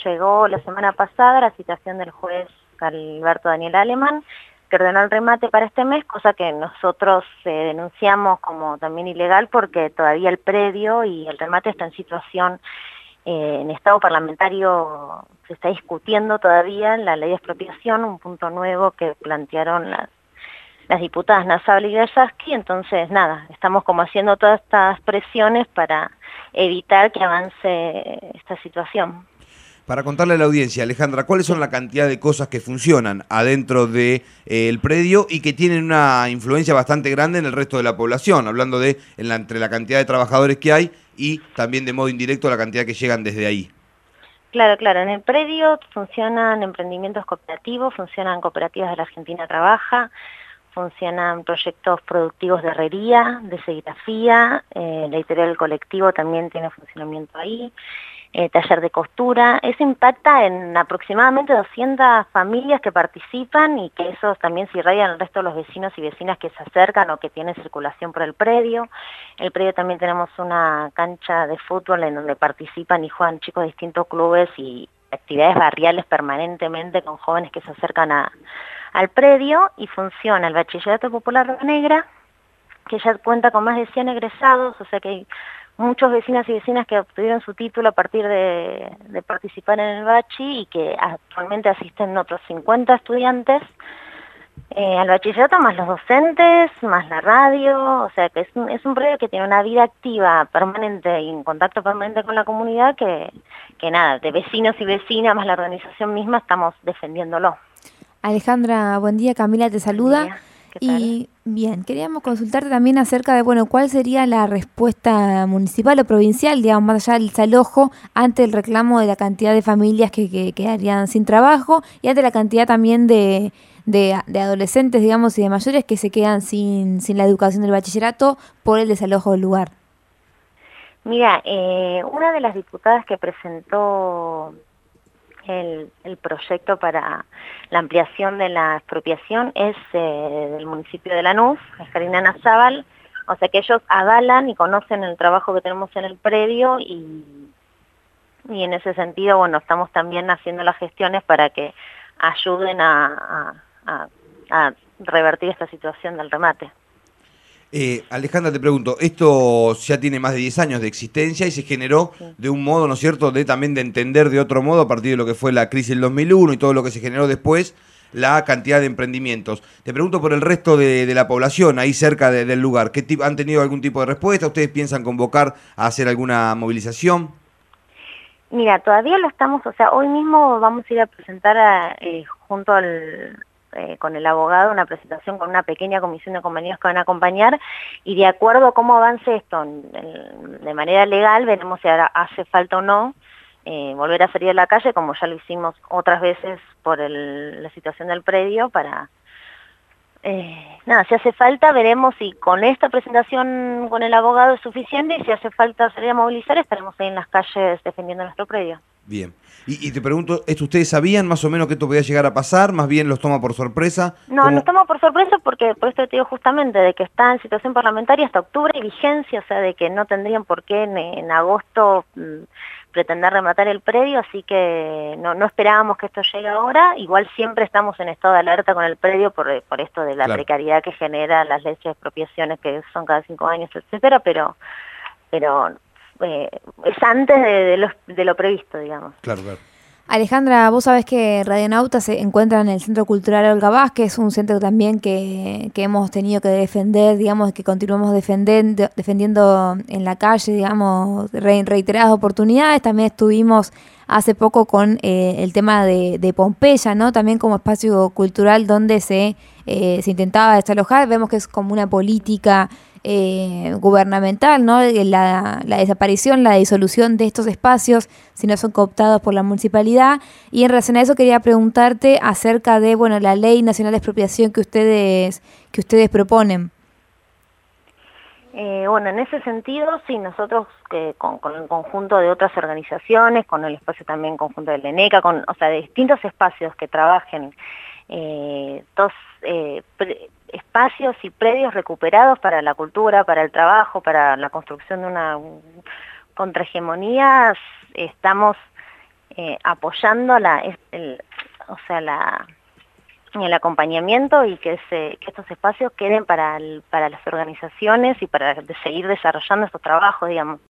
llegó la semana pasada la citación del juez Alberto Daniel Alemán, que ordenó el remate para este mes, cosa que nosotros denunciamos como también ilegal porque todavía el predio y el remate está en situación, en estado parlamentario se está discutiendo todavía la ley de expropiación, un punto nuevo que plantearon las diputadas Nasable y Gayaski. Entonces nada, estamos como haciendo todas estas presiones para evitar que avance esta situación. Para contarle a la audiencia, Alejandra, ¿cuáles son la cantidad de cosas que funcionan adentro del predio y que tienen una influencia bastante grande en el resto de la población? Hablando de entre la cantidad de trabajadores que hay y también de modo indirecto la cantidad que llegan desde ahí. Claro, claro. En el predio funcionan emprendimientos cooperativos, funcionan cooperativas de la Argentina Trabaja, funcionan proyectos productivos de herrería, de serigrafía, la editorial del colectivo también tiene funcionamiento ahí, taller de costura. Eso impacta en aproximadamente 200 familias que participan y que eso también se irradia al resto de los vecinos y vecinas que se acercan o que tienen circulación por el predio. El predio también tenemos una cancha de fútbol en donde participan y juegan chicos de distintos clubes y actividades barriales permanentemente con jóvenes que se acercan al predio, y funciona el Bachillerato Popular Río Negra, que ya cuenta con más de 100 egresados, o sea que hay muchos vecinos y vecinas que obtuvieron su título a partir de participar en el bachi y que actualmente asisten otros 50 estudiantes al bachillerato, más los docentes, más la radio, o sea que es un predio que tiene una vida activa permanente y en contacto permanente con la comunidad que nada, de vecinos y vecinas, más la organización misma, estamos defendiéndolo. Alejandra, buen día, Camila te saluda. Y bien, queríamos consultarte también acerca de, bueno, cuál sería la respuesta municipal o provincial, digamos, más allá del desalojo, ante el reclamo de la cantidad de familias que quedarían sin trabajo y ante la cantidad también de adolescentes, digamos, y de mayores que se quedan sin la educación del bachillerato por el desalojo del lugar. Mira, una de las diputadas que presentó el proyecto para la ampliación de la expropiación es del municipio de Lanús, es Karina Nazábal, o sea que ellos avalan y conocen el trabajo que tenemos en el predio y en ese sentido, bueno, estamos también haciendo las gestiones para que ayuden a revertir esta situación del remate. Alejandra, te pregunto, esto ya tiene más de 10 años de existencia y se generó de un modo, ¿no es cierto?, también de entender de otro modo a partir de lo que fue la crisis del 2001 y todo lo que se generó después, la cantidad de emprendimientos. Te pregunto por el resto de la población ahí cerca del lugar, ¿han tenido algún tipo de respuesta? ¿Ustedes piensan convocar a hacer alguna movilización? Mira, todavía lo estamos, o sea, hoy mismo vamos a ir a presentar junto con el abogado una presentación con una pequeña comisión de compañeros que van a acompañar y de acuerdo a cómo avance esto de manera legal veremos si ahora hace falta o no volver a salir a la calle como ya lo hicimos otras veces por la situación del predio para nada, si hace falta veremos si con esta presentación con el abogado es suficiente y si hace falta salir a movilizar estaremos ahí en las calles defendiendo nuestro predio. Bien. Y te pregunto, ¿ustedes sabían más o menos que esto podía llegar a pasar? ¿Más bien los toma por sorpresa? No, nos toma por sorpresa porque, por esto te digo justamente, de que está en situación parlamentaria hasta octubre y vigencia, o sea, de que no tendrían por qué en agosto pretender rematar el predio, así que no esperábamos que esto llegue ahora. Igual siempre estamos en estado de alerta con el predio por esto de la precariedad que genera las leyes de expropiaciones que son cada 5 años, etcétera, pero es antes de lo previsto, digamos. Claro, claro. Alejandra, vos sabés que Radionauta se encuentra en el Centro Cultural Olga Vázquez, un centro también que hemos tenido que defender, digamos, que continuamos defendiendo en la calle, digamos, reiteradas oportunidades. También estuvimos hace poco con el tema de Pompeya, ¿no? También como espacio cultural donde se intentaba desalojar. Vemos que es como una política gubernamental, ¿no? La desaparición, la disolución de estos espacios si no son cooptados por la municipalidad. Y en relación a eso quería preguntarte acerca de, bueno, la Ley Nacional de Expropiación que ustedes proponen. Bueno, en ese sentido, sí, nosotros con el conjunto de otras organizaciones, con el espacio también conjunto del ENECA, o sea, de distintos espacios que trabajen, espacios y predios recuperados para la cultura, para el trabajo, para la construcción de una contrahegemonía, estamos apoyando el acompañamiento y que estos espacios queden para las organizaciones y para seguir desarrollando estos trabajos, digamos.